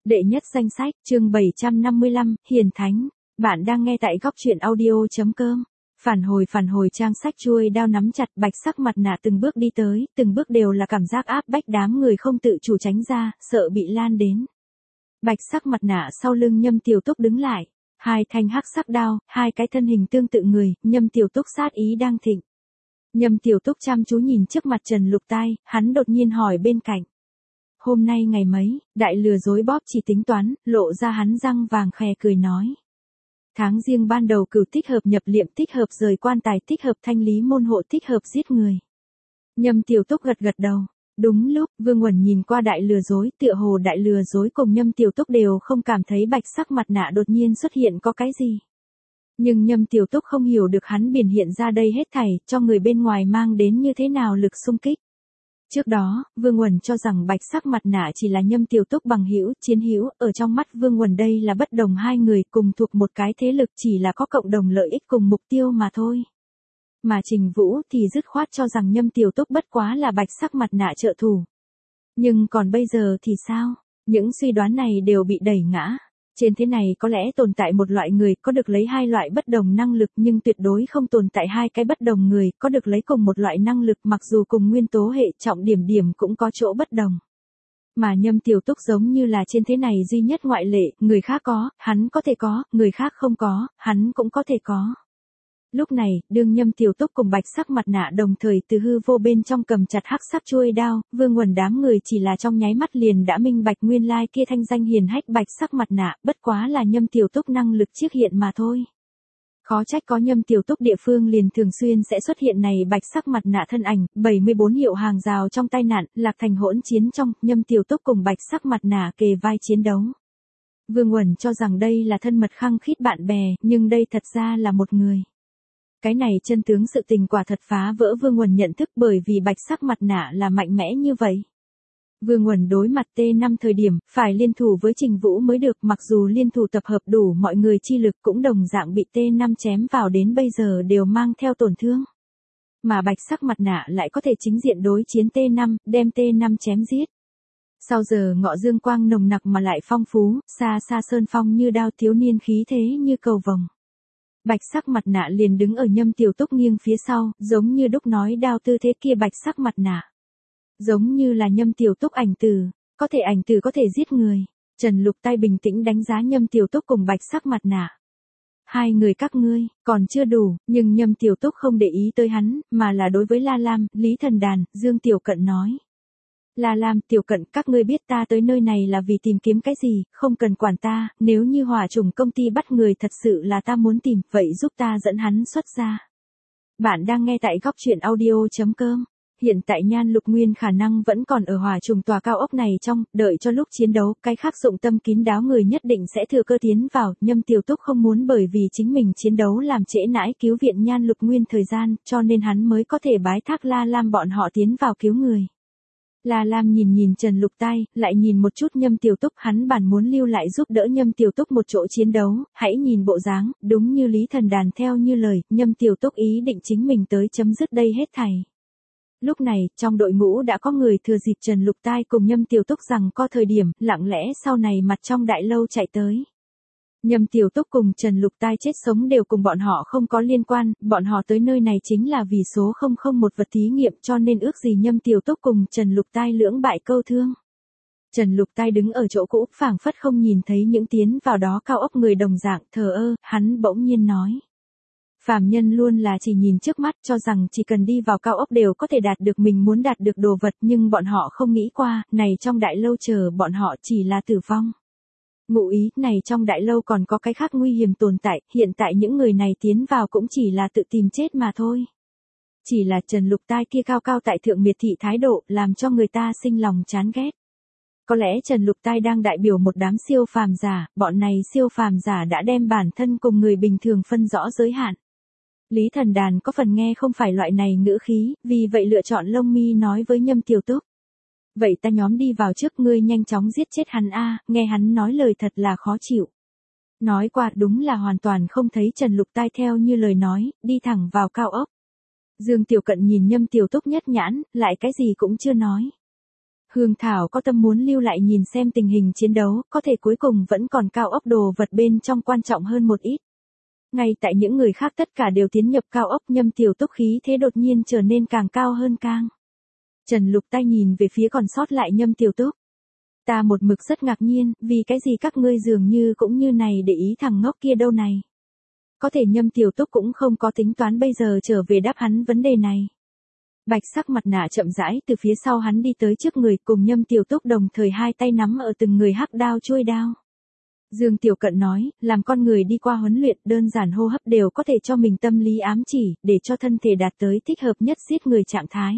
Đệ nhất danh sách, chương 755, Hiền Thánh. Bạn đang nghe tại góc truyện audio.com. Phản hồi trang sách chuôi đao nắm chặt bạch sắc mặt nạ từng bước đi tới, từng bước đều là cảm giác áp bách đám người không tự chủ tránh ra, sợ bị lan đến. Bạch sắc mặt nạ sau lưng Nhâm Tiểu Túc đứng lại. Hai thanh hắc sắc đao, hai cái thân hình tương tự người, Nhâm Tiểu Túc sát ý đang thịnh. Nhâm Tiểu Túc chăm chú nhìn trước mặt Trần Lục Tai, hắn đột nhiên hỏi bên cạnh. Hôm nay ngày mấy, đại lừa dối bóp chỉ tính toán, lộ ra hắn răng vàng khè cười nói. Tháng riêng ban đầu cửu thích hợp nhập liệm, thích hợp rời quan tài, thích hợp thanh lý môn hộ, thích hợp giết người. Nhâm Tiểu Túc gật gật đầu. Đúng lúc, Vương Uẩn nhìn qua đại lừa dối, tựa hồ đại lừa dối cùng Nhâm Tiểu Túc đều không cảm thấy bạch sắc mặt nạ đột nhiên xuất hiện có cái gì. Nhưng Nhâm Tiểu Túc không hiểu được hắn biểu hiện ra đây hết thảy, cho người bên ngoài mang đến như thế nào lực xung kích. Trước đó, Vương Uẩn cho rằng bạch sắc mặt nạ chỉ là Nhâm Tiểu Túc bằng hữu, chiến hữu, ở trong mắt Vương Uẩn đây là bất đồng hai người cùng thuộc một cái thế lực chỉ là có cộng đồng lợi ích cùng mục tiêu mà thôi. Mà Trình Vũ thì dứt khoát cho rằng Nhâm Tiểu Túc bất quá là bạch sắc mặt nạ trợ thủ. Nhưng còn bây giờ thì sao? Những suy đoán này đều bị đẩy ngã. Trên thế này có lẽ tồn tại một loại người có được lấy hai loại bất đồng năng lực nhưng tuyệt đối không tồn tại hai cái bất đồng người có được lấy cùng một loại năng lực mặc dù cùng nguyên tố hệ trọng điểm cũng có chỗ bất đồng. Mà Nhâm Tiểu Túc giống như là trên thế này duy nhất ngoại lệ, người khác có, hắn có thể có, người khác không có, hắn cũng có thể có. Lúc này, đương Nhâm Tiểu Túc cùng bạch sắc mặt nạ đồng thời từ hư vô bên trong cầm chặt hắc sắc chuôi đao, Vương Uẩn đám người chỉ là trong nháy mắt liền đã minh bạch nguyên lai kia thanh danh hiền hách bạch sắc mặt nạ, bất quá là Nhâm Tiểu Túc năng lực chiếc hiện mà thôi. Khó trách có Nhâm Tiểu Túc địa phương liền thường xuyên sẽ xuất hiện này bạch sắc mặt nạ thân ảnh, 74 hiệu hàng rào trong tai nạn, lạc thành hỗn chiến trong, Nhâm Tiểu Túc cùng bạch sắc mặt nạ kề vai chiến đấu. Vương Uẩn cho rằng đây là thân mật khăng khít bạn bè, nhưng đây thật ra là một người. Cái này chân tướng sự tình quả thật phá vỡ Vương Uẩn nhận thức bởi vì bạch sắc mặt nạ là mạnh mẽ như vậy. Vương Uẩn đối mặt T5 thời điểm, phải liên thủ với Trình Vũ mới được mặc dù liên thủ tập hợp đủ mọi người chi lực cũng đồng dạng bị T5 chém vào đến bây giờ đều mang theo tổn thương. Mà bạch sắc mặt nạ lại có thể chính diện đối chiến T5, đem T5 chém giết. Sau giờ ngọ dương quang nồng nặc mà lại phong phú, xa xa sơn phong như đao thiếu niên khí thế như cầu vồng. Bạch sắc mặt nạ liền đứng ở Nhâm Tiểu Túc nghiêng phía sau, giống như đúc nói đao tư thế kia bạch sắc mặt nạ. Giống như là Nhâm Tiểu Túc ảnh tử, có thể ảnh tử có thể giết người. Trần Lục Tai bình tĩnh đánh giá Nhâm Tiểu Túc cùng bạch sắc mặt nạ. Hai người các ngươi, còn chưa đủ, nhưng Nhâm Tiểu Túc không để ý tới hắn, mà là đối với La Lam, Lý Thần Đàn, Dương Tiểu Cận nói. La Lam, Tiểu Cận, các ngươi biết ta tới nơi này là vì tìm kiếm cái gì, không cần quản ta, nếu như hỏa trùng công ty bắt người thật sự là ta muốn tìm, vậy giúp ta dẫn hắn xuất ra. Bạn đang nghe tại góc truyện audio.com. Hiện tại Nhan Lục Nguyên khả năng vẫn còn ở hỏa trùng tòa cao ốc này trong, đợi cho lúc chiến đấu, cái khác dụng tâm kín đáo người nhất định sẽ thừa cơ tiến vào, Nhâm Tiểu Túc không muốn bởi vì chính mình chiến đấu làm trễ nãi cứu viện Nhan Lục Nguyên thời gian, cho nên hắn mới có thể bái thác La Lam bọn họ tiến vào cứu người. La Lam nhìn Trần Lục Tai, lại nhìn một chút Nhâm Tiểu Túc, hắn bản muốn lưu lại giúp đỡ Nhâm Tiểu Túc một chỗ chiến đấu, hãy nhìn bộ dáng, đúng như Lý Thần Đàn theo như lời, Nhâm Tiểu Túc ý định chính mình tới chấm dứt đây hết thảy. Lúc này, trong đội ngũ đã có người thừa dịp Trần Lục Tai cùng Nhâm Tiểu Túc rằng có thời điểm, lặng lẽ sau này mặt trong đại lâu chạy tới. Nhâm Tiểu Túc cùng Trần Lục Tai chết sống đều cùng bọn họ không có liên quan, bọn họ tới nơi này chính là vì số 001 vật thí nghiệm cho nên ước gì Nhâm Tiểu Túc cùng Trần Lục Tai lưỡng bại câu thương. Trần Lục Tai đứng ở chỗ cũ, phảng phất không nhìn thấy những tiến vào đó cao ốc người đồng dạng, thờ ơ, hắn bỗng nhiên nói. Phàm nhân luôn là chỉ nhìn trước mắt cho rằng chỉ cần đi vào cao ốc đều có thể đạt được mình muốn đạt được đồ vật nhưng bọn họ không nghĩ qua, này trong đại lâu chờ bọn họ chỉ là tử vong. Ngụ ý, này trong đại lâu còn có cái khác nguy hiểm tồn tại, hiện tại những người này tiến vào cũng chỉ là tự tìm chết mà thôi. Chỉ là Trần Lục Tai kia cao cao tại thượng miệt thị thái độ, làm cho người ta sinh lòng chán ghét. Có lẽ Trần Lục Tai đang đại biểu một đám siêu phàm giả, bọn này siêu phàm giả đã đem bản thân cùng người bình thường phân rõ giới hạn. Lý Thần Đàn có phần nghe không phải loại này ngữ khí, vì vậy lựa chọn lông mi nói với Nhâm Tiểu Túc. Vậy ta nhóm đi vào trước, ngươi nhanh chóng giết chết hắn a, nghe hắn nói lời thật là khó chịu. Nói qua đúng là hoàn toàn không thấy Trần Lục Tai theo như lời nói, đi thẳng vào cao ốc. Dương Tiểu Cận nhìn Nhâm Tiểu Túc nhất nhãn, lại cái gì cũng chưa nói. Hương Thảo có tâm muốn lưu lại nhìn xem tình hình chiến đấu, có thể cuối cùng vẫn còn cao ốc đồ vật bên trong quan trọng hơn một ít. Ngay tại những người khác tất cả đều tiến nhập cao ốc, Nhâm Tiểu Túc khí thế đột nhiên trở nên càng cao hơn càng. Trần Lục tay nhìn về phía còn sót lại Nhâm Tiểu Túc. Ta một mực rất ngạc nhiên, vì cái gì các ngươi dường như cũng như này để ý thằng ngốc kia đâu này. Có thể Nhâm Tiểu Túc cũng không có tính toán bây giờ trở về đáp hắn vấn đề này. Bạch sắc mặt nạ chậm rãi từ phía sau hắn đi tới trước người, cùng Nhâm Tiểu Túc đồng thời hai tay nắm ở từng người hắc đao chuôi đao. Dương Tiểu Cận nói, làm con người đi qua huấn luyện đơn giản hô hấp đều có thể cho mình tâm lý ám chỉ, để cho thân thể đạt tới thích hợp nhất giết người trạng thái.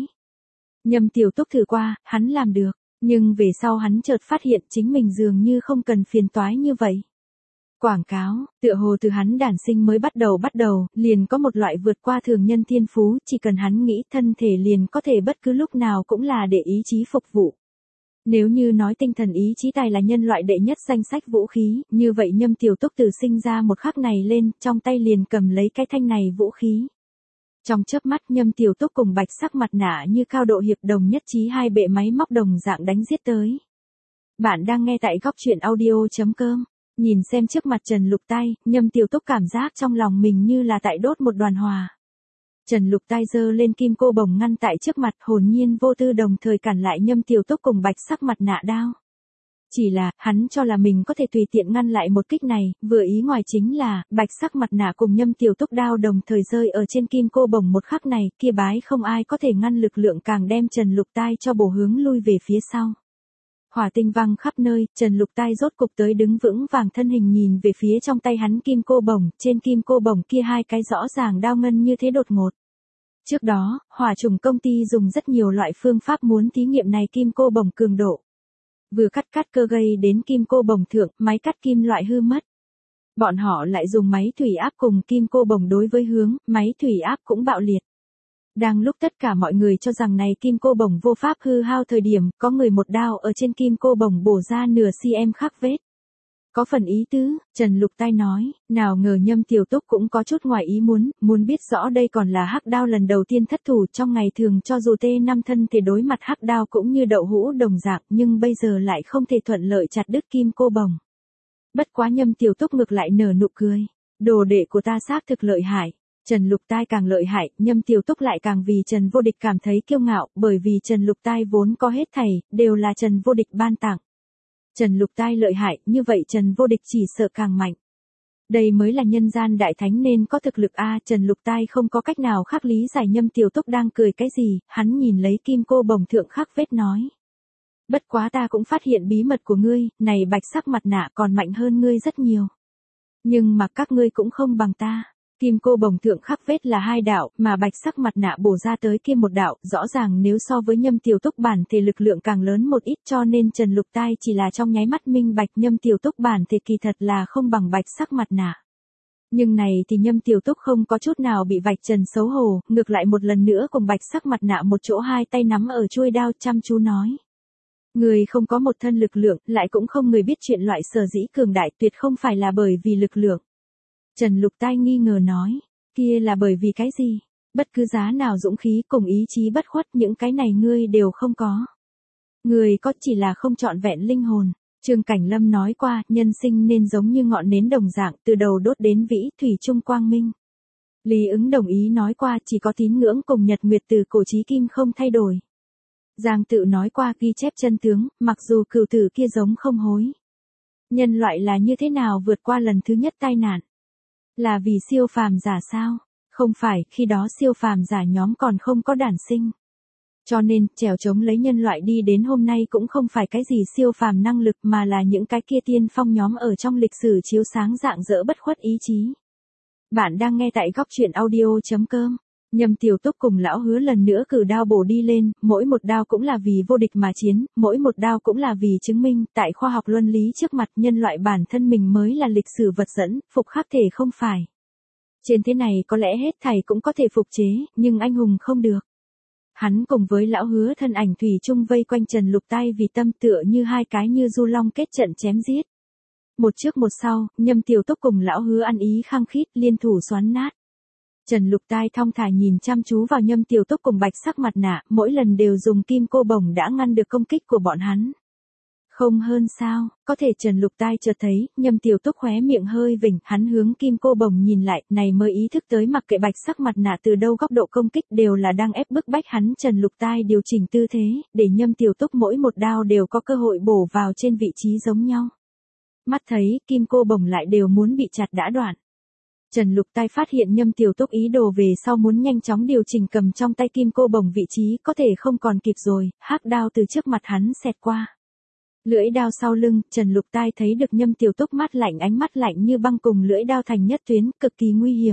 Nhâm Tiểu Túc thử qua, hắn làm được, nhưng về sau hắn chợt phát hiện chính mình dường như không cần phiền toái như vậy. Quảng cáo, tựa hồ từ hắn đản sinh mới bắt đầu, liền có một loại vượt qua thường nhân thiên phú, chỉ cần hắn nghĩ thân thể liền có thể bất cứ lúc nào cũng là để ý chí phục vụ. Nếu như nói tinh thần ý chí tài là nhân loại đệ nhất danh sách vũ khí, như vậy Nhâm Tiểu Túc từ sinh ra một khắc này lên, trong tay liền cầm lấy cái thanh này vũ khí. Trong chớp mắt Nhâm Tiểu Túc cùng Bạch sắc mặt nạ như cao độ hiệp đồng nhất trí hai bệ máy móc đồng dạng đánh giết tới. Bạn đang nghe tại góc truyện audio.com. Nhìn xem trước mặt Trần Lục tay, Nhâm Tiểu Túc cảm giác trong lòng mình như là tại đốt một đoàn hỏa. Trần Lục tay giơ lên kim cô bồng ngăn tại trước mặt, hồn nhiên vô tư đồng thời cản lại Nhâm Tiểu Túc cùng Bạch sắc mặt nạ đao. Chỉ là, hắn cho là mình có thể tùy tiện ngăn lại một kích này, vừa ý ngoài chính là, Bạch sắc mặt nạ cùng Nhâm Tiểu Túc đao đồng thời rơi ở trên kim cô bồng một khắc này, kia bái không ai có thể ngăn lực lượng càng đem Trần Lục tay cho bổ hướng lui về phía sau. Hỏa tinh văng khắp nơi, Trần Lục tay rốt cục tới đứng vững vàng thân hình nhìn về phía trong tay hắn kim cô bồng, trên kim cô bồng kia hai cái rõ ràng đao ngân như thế đột ngột. Trước đó, hỏa trùng công ty dùng rất nhiều loại phương pháp muốn thí nghiệm này kim cô bồng cường độ. Vừa cắt cơ gây đến kim cô bồng thượng, máy cắt kim loại hư mất. Bọn họ lại dùng máy thủy áp cùng kim cô bồng đối với hướng, máy thủy áp cũng bạo liệt. Đang lúc tất cả mọi người cho rằng này kim cô bồng vô pháp hư hao thời điểm, có người một đao ở trên kim cô bồng bổ ra nửa cm khắc vết. Có phần ý tứ, Trần Lục tay nói, nào ngờ Nhâm Tiểu Túc cũng có chút ngoài ý muốn biết rõ đây còn là hắc đao lần đầu tiên thất thủ trong ngày thường, cho dù T5 thân thể đối mặt hắc đao cũng như đậu hũ đồng dạng, nhưng bây giờ lại không thể thuận lợi chặt đứt kim cô bồng. Bất quá Nhâm Tiểu Túc ngược lại nở nụ cười, đồ đệ của ta xác thực lợi hại. Trần Lục tai càng lợi hại, Nhâm Tiểu Túc lại càng vì Trần Vô Địch cảm thấy kiêu ngạo, bởi vì Trần Lục tai vốn có hết thảy, đều là Trần Vô Địch ban tặng. Trần Lục tai lợi hại, như vậy Trần Vô Địch chỉ sợ càng mạnh. Đây mới là nhân gian đại thánh nên có thực lực a. Trần Lục tai không có cách nào khác lý giải Nhâm Tiểu Túc đang cười cái gì, hắn nhìn lấy kim cô bồng thượng khắc vết nói. Bất quá ta cũng phát hiện bí mật của ngươi, này Bạch sắc mặt nạ còn mạnh hơn ngươi rất nhiều. Nhưng mà các ngươi cũng không bằng ta. Kim cô bồng thượng khắc vết là hai đạo, mà Bạch sắc mặt nạ bổ ra tới kia một đạo, rõ ràng nếu so với Nhâm Tiểu Túc bản thể lực lượng càng lớn một ít, cho nên Trần Lục tai chỉ là trong nháy mắt minh bạch Nhâm Tiểu Túc bản thể kỳ thật là không bằng Bạch sắc mặt nạ. Nhưng này thì Nhâm Tiểu Túc không có chút nào bị vạch trần xấu hổ, ngược lại một lần nữa cùng Bạch sắc mặt nạ một chỗ hai tay nắm ở chuôi đao chăm chú nói. Người không có một thân lực lượng, lại cũng không người biết chuyện loại sở dĩ cường đại tuyệt không phải là bởi vì lực lượng. Trần Lục tai nghi ngờ nói, kia là bởi vì cái gì? Bất cứ giá nào dũng khí cùng ý chí bất khuất những cái này ngươi đều không có. Người có chỉ là không trọn vẹn linh hồn. Trương Cảnh Lâm nói qua, nhân sinh nên giống như ngọn nến đồng dạng, từ đầu đốt đến vĩ, thủy chung quang minh. Lý Ứng đồng ý nói qua, chỉ có tín ngưỡng cùng nhật nguyệt từ cổ chí kim không thay đổi. Giang Tự nói qua ghi chép chân tướng, mặc dù cửu tử kia giống không hối. Nhân loại là như thế nào vượt qua lần thứ nhất tai nạn? Là vì siêu phàm giả sao? Không phải, khi đó siêu phàm giả nhóm còn không có đản sinh. Cho nên, trèo chống lấy nhân loại đi đến hôm nay cũng không phải cái gì siêu phàm năng lực mà là những cái kia tiên phong nhóm ở trong lịch sử chiếu sáng rạng rỡ bất khuất ý chí. Bạn đang nghe tại góc truyện audio.com. Nhâm Tiểu Túc cùng lão Hứa lần nữa cử đao bổ đi lên, mỗi một đao cũng là vì vô địch mà chiến, mỗi một đao cũng là vì chứng minh, tại khoa học luân lý trước mặt nhân loại bản thân mình mới là lịch sử vật dẫn, phục khắc thể không phải. Trên thế này có lẽ hết thảy cũng có thể phục chế, nhưng anh hùng không được. Hắn cùng với lão Hứa thân ảnh thủy chung vây quanh Trần Lục tay vì tâm tựa như hai cái như du long kết trận chém giết. Một trước một sau, Nhâm Tiểu Túc cùng lão Hứa ăn ý khăng khít liên thủ xoắn nát. Trần Lục Tai thong thả nhìn chăm chú vào Nhâm Tiểu Túc cùng bạch sắc mặt nạ, mỗi lần đều dùng kim cô bổng đã ngăn được công kích của bọn hắn. Không hơn sao, có thể Trần Lục Tai chợt thấy, Nhâm Tiểu Túc khóe miệng hơi vểnh, hắn hướng kim cô bổng nhìn lại, này mới ý thức tới mặc kệ bạch sắc mặt nạ từ đâu góc độ công kích đều là đang ép bức bách hắn. Trần Lục Tai điều chỉnh tư thế, để Nhâm Tiểu Túc mỗi một đao đều có cơ hội bổ vào trên vị trí giống nhau. Mắt thấy, kim cô bổng lại đều muốn bị chặt đã đoạn. Trần Lục Tai phát hiện Nhâm Tiểu Túc ý đồ về sau muốn nhanh chóng điều chỉnh cầm trong tay kim cô bổng vị trí có thể không còn kịp rồi, hắc đao từ trước mặt hắn xẹt qua. Lưỡi đao sau lưng, Trần Lục Tai thấy được Nhâm Tiểu Túc mắt lạnh, ánh mắt lạnh như băng cùng lưỡi đao thành nhất tuyến, cực kỳ nguy hiểm.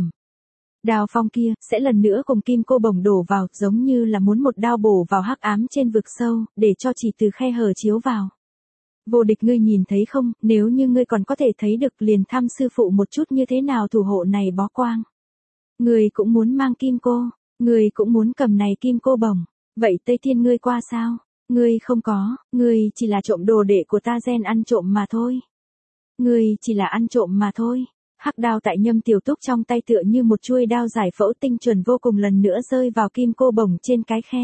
Đao phong kia, sẽ lần nữa cùng kim cô bổng đổ vào, giống như là muốn một đao bổ vào hắc ám trên vực sâu, để cho chỉ từ khe hở chiếu vào. Vô Địch, ngươi nhìn thấy không, nếu như ngươi còn có thể thấy được liền thăm sư phụ một chút như thế nào thủ hộ này bó quang. Ngươi cũng muốn mang kim cô, ngươi cũng muốn cầm này kim cô bổng, vậy Tây Thiên ngươi qua sao? Ngươi không có, ngươi chỉ là trộm đồ đệ của ta, gen ăn trộm mà thôi. Ngươi chỉ là ăn trộm mà thôi. Hắc đao tại Nhâm Tiểu Túc trong tay tựa như một chuôi đao giải phẫu tinh chuẩn vô cùng lần nữa rơi vào kim cô bổng trên cái khe.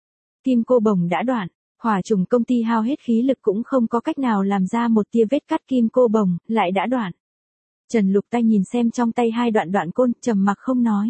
Kim cô bổng đã đoạn, hỏa trùng công ty hao hết khí lực cũng không có cách nào làm ra một tia vết cắt, kim cô bổng lại đã đoạn. Trần Lục Tai nhìn xem trong tay hai đoạn côn, trầm mặc không nói.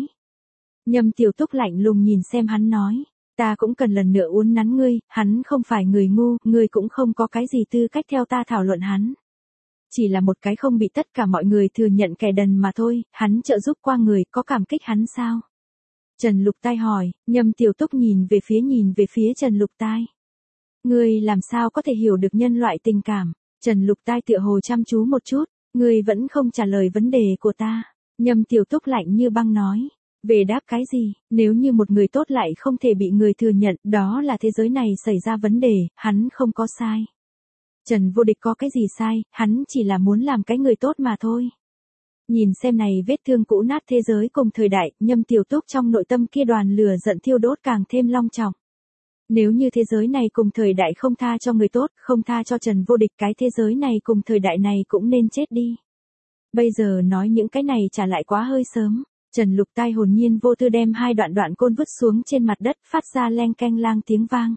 Nhâm Tiểu Túc lạnh lùng nhìn xem hắn nói. Ta cũng cần lần nữa uốn nắn ngươi, hắn không phải người ngu, ngươi cũng không có cái gì tư cách theo ta thảo luận hắn. Chỉ là một cái không bị tất cả mọi người thừa nhận kẻ đần mà thôi, hắn trợ giúp qua người, có cảm kích hắn sao? Trần Lục Tai hỏi. Nhâm Tiểu Túc nhìn về phía Trần Lục Tai. Ngươi làm sao có thể hiểu được nhân loại tình cảm? Trần Lục Tai tựa hồ chăm chú một chút, ngươi vẫn không trả lời vấn đề của ta. Nhâm Tiểu Túc lạnh như băng nói. Về đáp cái gì, nếu như một người tốt lại không thể bị người thừa nhận, đó là thế giới này xảy ra vấn đề, hắn không có sai. Trần Vô Địch có cái gì sai, hắn chỉ là muốn làm cái người tốt mà thôi. Nhìn xem này vết thương cũ nát thế giới cùng thời đại, Nhâm Tiểu Túc trong nội tâm kia đoàn lửa giận thiêu đốt càng thêm long trọng. Nếu như thế giới này cùng thời đại không tha cho người tốt, không tha cho Trần Vô Địch, cái thế giới này cùng thời đại này cũng nên chết đi. Bây giờ nói những cái này trả lại quá hơi sớm. Trần Lục Tai hồn nhiên vô tư đem hai đoạn côn vứt xuống trên mặt đất, phát ra leng keng lang tiếng vang.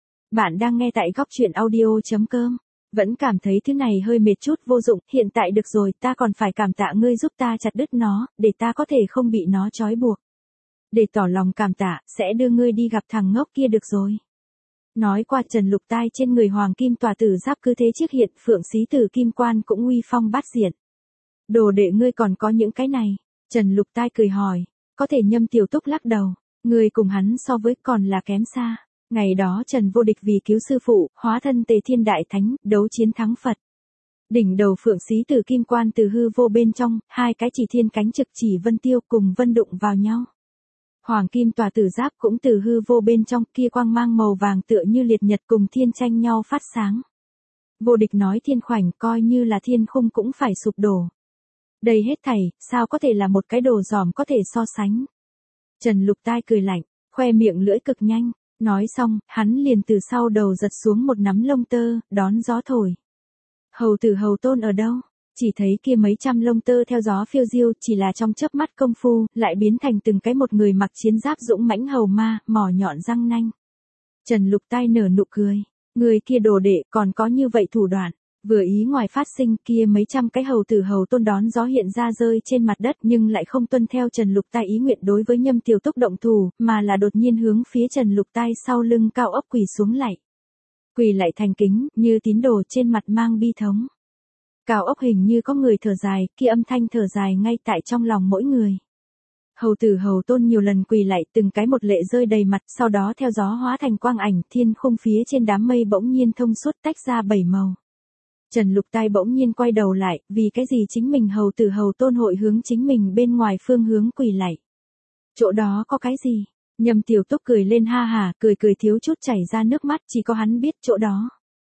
Bạn đang nghe tại góc truyện audio.com. Vẫn cảm thấy thứ này hơi mệt chút, vô dụng, hiện tại được rồi, ta còn phải cảm tạ ngươi giúp ta chặt đứt nó, để ta có thể không bị nó trói buộc. Để tỏ lòng cảm tạ, sẽ đưa ngươi đi gặp thằng ngốc kia được rồi. Nói qua, Trần Lục Tai trên người hoàng kim tòa tử giáp cứ thế chiếc hiện, phượng xí tử kim quan cũng uy phong bát diện. Đồ đệ ngươi còn có những cái này? Trần Lục Tai cười hỏi. Có thể. Nhâm Tiểu Túc lắc đầu. Ngươi cùng hắn so với còn là kém xa. Ngày đó Trần Vô Địch vì cứu sư phụ, hóa thân Tề Thiên Đại Thánh, đấu chiến thắng Phật. Đỉnh đầu phượng xí tử kim quan từ hư vô bên trong, hai cái chỉ thiên cánh trực chỉ vân tiêu cùng vân đụng vào nhau. Hoàng kim tòa tử giáp cũng từ hư vô bên trong, kia quang mang màu vàng tựa như liệt nhật cùng thiên tranh nhau phát sáng. Vô Địch nói thiên khoảnh, coi như là thiên khung cũng phải sụp đổ. Đây hết thảy, sao có thể là một cái đồ giỏm có thể so sánh. Trần Lục Tai cười lạnh, khoe miệng lưỡi cực nhanh. Nói xong, hắn liền từ sau đầu giật xuống một nắm lông tơ, đón gió thổi. Hầu tử Hầu Tôn ở đâu? Chỉ thấy kia mấy trăm lông tơ theo gió phiêu diêu, chỉ là trong chớp mắt công phu, lại biến thành từng cái một người mặc chiến giáp dũng mãnh hầu ma, mỏ nhọn răng nanh. Trần Lục Tai nở nụ cười. Người kia đồ đệ còn có như vậy thủ đoạn. Vừa ý ngoài phát sinh, kia mấy trăm cái hầu tử Hầu Tôn đón gió hiện ra rơi trên mặt đất, nhưng lại không tuân theo Trần Lục Tai ý nguyện đối với Nhâm Tiểu Túc động thủ, mà là đột nhiên hướng phía Trần Lục Tai sau lưng cao ốc quỳ xuống lạy. Quỳ lạy thành kính, như tín đồ, trên mặt mang bi thống. Cao ốc hình như có người thở dài, kia âm thanh thở dài ngay tại trong lòng mỗi người. Hầu tử Hầu Tôn nhiều lần quỳ lạy, từng cái một lệ rơi đầy mặt, sau đó theo gió hóa thành quang ảnh, thiên khung phía trên đám mây bỗng nhiên thông suốt tách ra bảy màu. Trần Lục Tai bỗng nhiên quay đầu lại, vì cái gì chính mình hầu tử Hầu Tôn hội hướng chính mình bên ngoài phương hướng quỳ lạy. Chỗ đó có cái gì? Nhâm Tiểu Túc cười lên ha hà, cười thiếu chút chảy ra nước mắt, chỉ có hắn biết chỗ đó.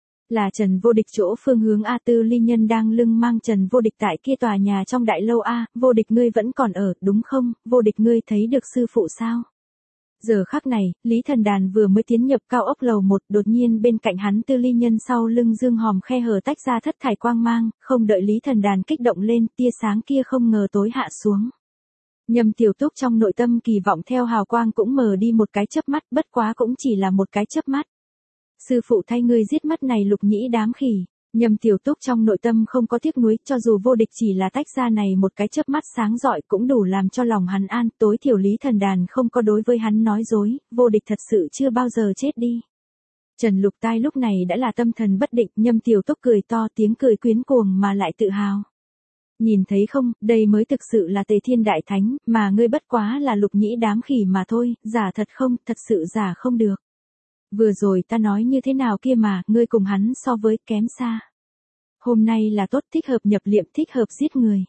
Là Trần Vô Địch chỗ phương hướng A. Tư Ly Nhân đang lưng mang Trần Vô Địch tại kia tòa nhà trong đại lâu A. Vô Địch ngươi vẫn còn ở, đúng không? Vô Địch ngươi thấy được sư phụ sao? Giờ khắc này, Lý Thần Đàn vừa mới tiến nhập cao ốc lầu 1, đột nhiên bên cạnh hắn Tư Ly Nhân sau lưng dương hòm khe hở tách ra thất thải quang mang, không đợi Lý Thần Đàn kích động lên, tia sáng kia không ngờ tối hạ xuống. Nhâm Tiểu Túc trong nội tâm kỳ vọng theo hào quang cũng mờ đi một cái chớp mắt, bất quá cũng chỉ là một cái chớp mắt. Sư phụ thay ngươi giết mắt này Lục Nhĩ đám khỉ. Nhâm Tiểu Túc trong nội tâm không có tiếc nuối, cho dù vô địch chỉ là tách ra này một cái chớp mắt sáng rọi cũng đủ làm cho lòng hắn an, tối thiểu Lý Thần Đàn không có đối với hắn nói dối, vô địch thật sự chưa bao giờ chết đi. Trần Lục Tai lúc này đã là tâm thần bất định, Nhâm Tiểu Túc cười to, tiếng cười quyến cuồng mà lại tự hào. Nhìn thấy không, đây mới thực sự là Tề Thiên Đại Thánh, mà ngươi bất quá là Lục Nhĩ đám khỉ mà thôi, giả thật không, thật sự giả không được. Vừa rồi ta nói như thế nào kia mà, ngươi cùng hắn so với kém xa. Hôm nay là tốt, thích hợp nhập liệm, thích hợp giết người.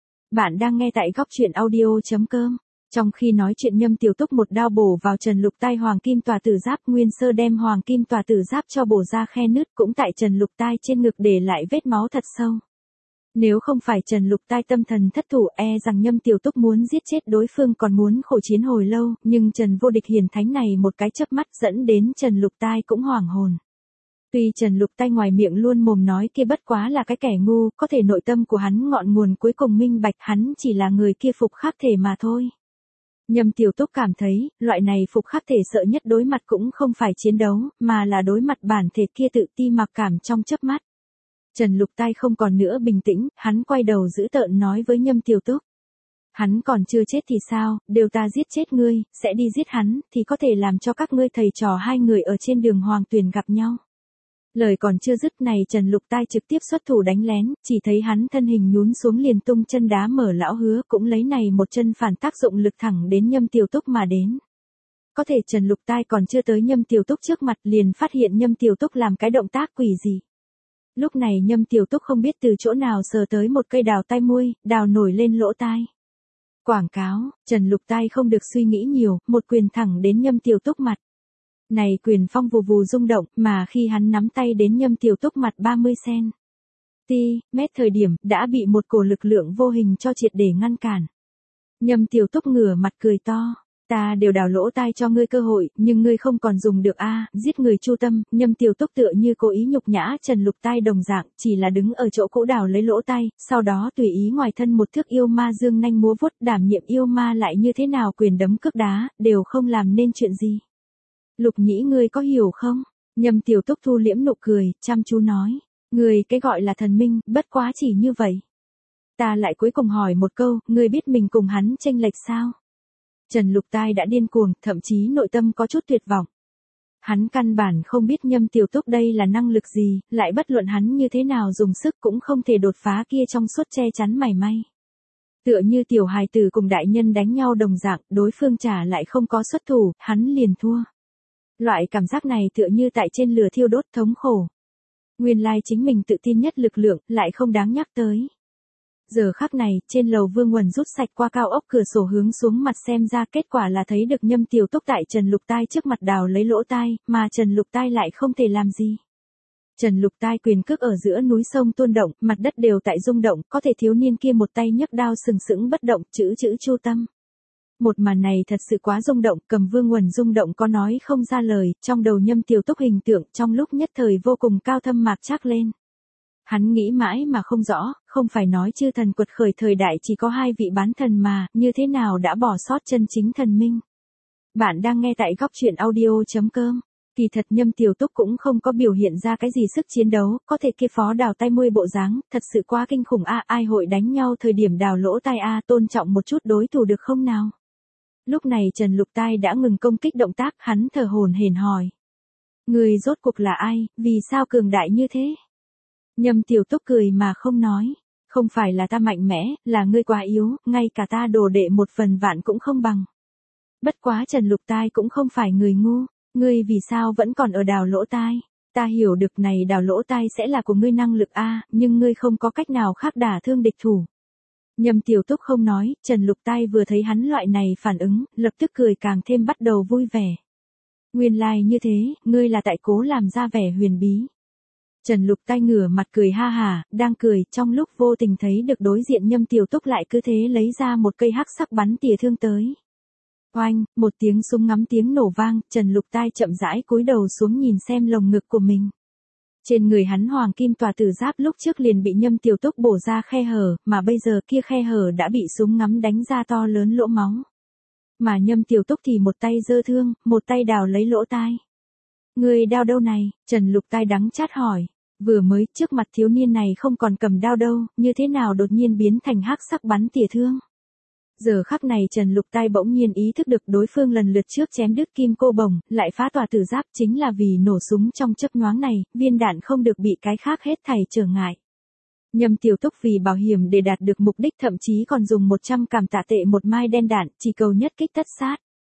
Bạn đang nghe tại góc truyện audio.com. Trong khi nói chuyện Nhâm Tiểu Túc một đao bổ vào Trần Lục Tai hoàng kim tòa tử giáp, nguyên sơ đem hoàng kim tòa tử giáp cho bổ ra khe nứt, cũng tại Trần Lục Tai trên ngực để lại vết máu thật sâu. Nếu không phải Trần Lục Tai tâm thần thất thủ, rằng Nhâm Tiểu Túc muốn giết chết đối phương còn muốn khổ chiến hồi lâu, nhưng Trần vô địch hiền thánh này một cái chớp mắt dẫn đến Trần Lục Tai cũng hoảng hồn. Tuy Trần Lục Tai ngoài miệng luôn mồm nói kia bất quá là cái kẻ ngu, có thể nội tâm của hắn ngọn nguồn cuối cùng minh bạch, hắn chỉ là người kia phục khắc thể mà thôi. Nhâm Tiểu Túc cảm thấy, loại này phục khắc thể sợ nhất đối mặt cũng không phải chiến đấu, mà là đối mặt bản thể kia tự ti mặc cảm trong chớp mắt. Trần Lục Tai không còn nữa bình tĩnh, hắn quay đầu dữ tợn nói với Nhâm Tiểu Túc. Hắn còn chưa chết thì sao, đều ta giết chết ngươi, sẽ đi giết hắn, thì có thể làm cho các ngươi thầy trò hai người ở trên đường hoàng tuyển gặp nhau. Lời còn chưa dứt này Trần Lục Tai trực tiếp xuất thủ đánh lén, chỉ thấy hắn thân hình nhún xuống liền tung chân đá mở lão hứa, cũng lấy này một chân phản tác dụng lực thẳng đến Nhâm Tiểu Túc mà đến. Có thể Trần Lục Tai còn chưa tới Nhâm Tiểu Túc trước mặt liền phát hiện Nhâm Tiểu Túc làm cái động tác quỷ gì. Lúc này Nhâm Tiểu Túc không biết từ chỗ nào sờ tới một cây đào tai muôi, đào nổi lên lỗ tai. Quảng cáo, Trần Lục Tai không được suy nghĩ nhiều, một quyền thẳng đến Nhâm Tiểu Túc mặt. Này quyền phong vù vù rung động, mà khi hắn nắm tay đến Nhâm Tiểu Túc mặt 30 mét thời điểm, đã bị một cổ lực lượng vô hình cho triệt để ngăn cản. Nhâm Tiểu Túc ngửa mặt cười to. Ta đều đào lỗ tai cho ngươi cơ hội, nhưng ngươi không còn dùng được giết người chu tâm. Nhâm Tiểu Túc tựa như cố ý nhục nhã Trần Lục Tai đồng dạng, chỉ là đứng ở chỗ cũ đào lấy lỗ tai, sau đó tùy ý ngoài thân một thước yêu ma dương nanh múa vuốt, đảm nhiệm yêu ma lại như thế nào quyền đấm cước đá, đều không làm nên chuyện gì. Lục Nhĩ ngươi có hiểu không? Nhâm Tiểu Túc thu liễm nụ cười, chăm chú nói. Ngươi cái gọi là thần minh, bất quá chỉ như vậy. Ta lại cuối cùng hỏi một câu, ngươi biết mình cùng hắn chênh lệch sao? Trần Lục Tai đã điên cuồng, thậm chí nội tâm có chút tuyệt vọng. Hắn căn bản không biết Nhâm Tiểu Túc đây là năng lực gì, lại bất luận hắn như thế nào dùng sức cũng không thể đột phá kia trong suốt che chắn mảy may. Tựa như tiểu hài tử cùng đại nhân đánh nhau đồng dạng, đối phương trả lại không có xuất thủ, hắn liền thua. Loại cảm giác này tựa như tại trên lửa thiêu đốt thống khổ. Nguyên lai chính mình tự tin nhất lực lượng, lại không đáng nhắc tới. Giờ khắc này, trên lầu Vương Uẩn rút sạch qua cao ốc cửa sổ hướng xuống mặt xem ra, kết quả là thấy được Nhâm Tiểu Túc tại Trần Lục Tai trước mặt đào lấy lỗ tai, mà Trần Lục Tai lại không thể làm gì. Trần Lục Tai quyền cước ở giữa núi sông tuôn động, mặt đất đều tại rung động, có thể thiếu niên kia một tay nhấc đao sừng sững bất động, chữ chu tâm. Một màn này thật sự quá rung động, cầm Vương Uẩn rung động có nói không ra lời, trong đầu Nhâm Tiểu Túc hình tượng trong lúc nhất thời vô cùng cao thâm mạc trắc lên. Hắn nghĩ mãi mà không rõ, không phải nói chư thần quật khởi thời đại chỉ có 2 vị bán thần mà, như thế nào đã bỏ sót chân chính thần minh. Bạn đang nghe tại góc truyện audio.com. Kỳ thật Nhâm Tiểu Túc cũng không có biểu hiện ra cái gì sức chiến đấu, có thể kia phó đào tai muôi bộ dáng, thật sự quá kinh khủng ai hội đánh nhau thời điểm đào lỗ tai tôn trọng một chút đối thủ được không nào. Lúc này Trần Lục Tai đã ngừng công kích động tác, hắn thở hổn hển hỏi. Người rốt cuộc là ai, vì sao cường đại như thế? Nhâm Tiểu Túc cười mà không nói. Không phải là ta mạnh mẽ, là ngươi quá yếu, ngay cả ta đồ đệ 1/1000 cũng không bằng. Bất quá Trần Lục Tai cũng không phải người ngu, ngươi vì sao vẫn còn ở đào lỗ tai? Ta hiểu được này đào lỗ tai sẽ là của ngươi năng lực nhưng ngươi không có cách nào khác đả thương địch thủ. Nhâm Tiểu Túc không nói, Trần Lục Tai vừa thấy hắn loại này phản ứng, lập tức cười càng thêm bắt đầu vui vẻ. Nguyên lai như thế, ngươi là tại cố làm ra vẻ huyền bí. Trần Lục Tai ngửa mặt cười ha hả, đang cười, trong lúc vô tình thấy được đối diện Nhâm Tiểu Túc lại cứ thế lấy ra một cây hắc sắc bắn tỉa thương tới. Oanh, một tiếng súng ngắm tiếng nổ vang, Trần Lục Tai chậm rãi cúi đầu xuống nhìn xem lồng ngực của mình. Trên người hắn hoàng kim tòa tử giáp lúc trước liền bị Nhâm Tiểu Túc bổ ra khe hở, mà bây giờ kia khe hở đã bị súng ngắm đánh ra to lớn lỗ máu. Mà Nhâm Tiểu Túc thì một tay giơ thương, một tay đào lấy lỗ tai. Người đao đâu này? Trần Lục Tai đắng chát hỏi. Vừa mới trước mặt thiếu niên này không còn cầm đao đâu, như thế nào đột nhiên biến thành hắc sắc bắn tỉa thương. Giờ khắc này Trần Lục Tai bỗng nhiên ý thức được đối phương lần lượt trước chém đứt kim cô bồng, lại phá tòa tử giáp chính là vì nổ súng trong chớp nhoáng này, viên đạn không được bị cái khác hết thảy trở ngại. Nhâm Tiểu Túc vì bảo hiểm để đạt được mục đích thậm chí còn dùng 100 cảm tạ tệ một mai đen đạn, chỉ cầu nhất kích tất sát.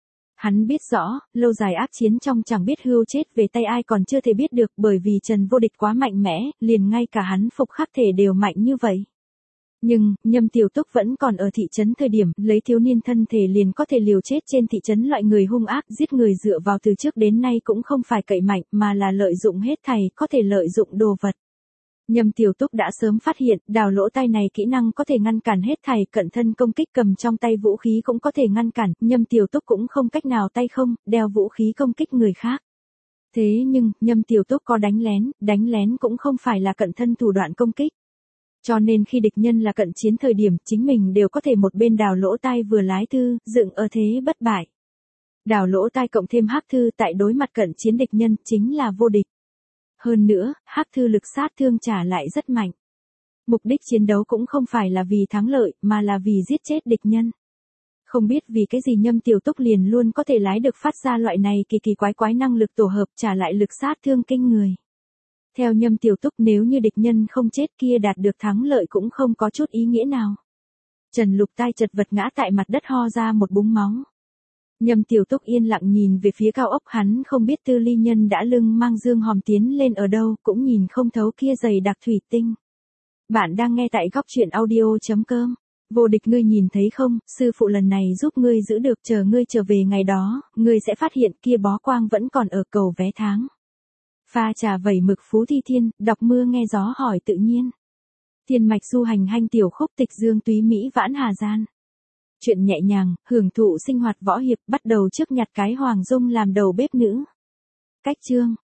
Hắn biết rõ, lâu dài ác chiến trong chẳng biết hưu chết về tay ai còn chưa thể biết được bởi vì Trần Vô Địch quá mạnh mẽ, liền ngay cả hắn phục khắc thể đều mạnh như vậy. Nhưng, Nhâm Tiểu Túc vẫn còn ở thị trấn thời điểm, lấy thiếu niên thân thể liền có thể liều chết trên thị trấn loại người hung ác, giết người dựa vào từ trước đến nay cũng không phải cậy mạnh, mà là lợi dụng hết thảy, có thể lợi dụng đồ vật. Nhâm Tiểu Túc đã sớm phát hiện, đào lỗ tai này kỹ năng có thể ngăn cản hết thảy, cận thân công kích cầm trong tay vũ khí cũng có thể ngăn cản, Nhâm Tiểu Túc cũng không cách nào tay không, đeo vũ khí công kích người khác. Thế nhưng, Nhâm Tiểu Túc có đánh lén cũng không phải là cận thân thủ đoạn công kích. Cho nên khi địch nhân là cận chiến thời điểm, chính mình đều có thể một bên đào lỗ tai vừa lái thư, dựng ở thế bất bại. Đào lỗ tai cộng thêm hắc thư tại đối mặt cận chiến địch nhân chính là vô địch. Hơn nữa, hắc thư lực sát thương trả lại rất mạnh. Mục đích chiến đấu cũng không phải là vì thắng lợi, mà là vì giết chết địch nhân. Không biết vì cái gì Nhâm Tiểu Túc liền luôn có thể lái được phát ra loại này kỳ kỳ quái năng lực tổ hợp trả lại lực sát thương kinh người. Theo Nhâm Tiểu Túc nếu như địch nhân không chết kia đạt được thắng lợi cũng không có chút ý nghĩa nào. Trần Lục Tai chật vật ngã tại mặt đất ho ra một búng máu. Nhâm Tiểu Túc yên lặng nhìn về phía cao ốc, hắn không biết Tư Ly Nhân đã lưng mang dương hòm tiến lên ở đâu, cũng nhìn không thấu kia dày đặc thủy tinh. Bạn đang nghe tại góc truyện audio.com. Vô Địch, ngươi nhìn thấy không, sư phụ lần này giúp ngươi giữ được, chờ ngươi trở về ngày đó, ngươi sẽ phát hiện kia bó quang vẫn còn ở cầu vé tháng. Pha trà vẩy mực Phú Thi Thiên, đọc mưa nghe gió hỏi tự nhiên. Thiên mạch du hành hanh tiểu khúc tịch dương túy Mỹ vãn hà gian. Chuyện nhẹ nhàng, hưởng thụ sinh hoạt võ hiệp, bắt đầu trước nhặt cái Hoàng Dung làm đầu bếp nữ. Cách chương.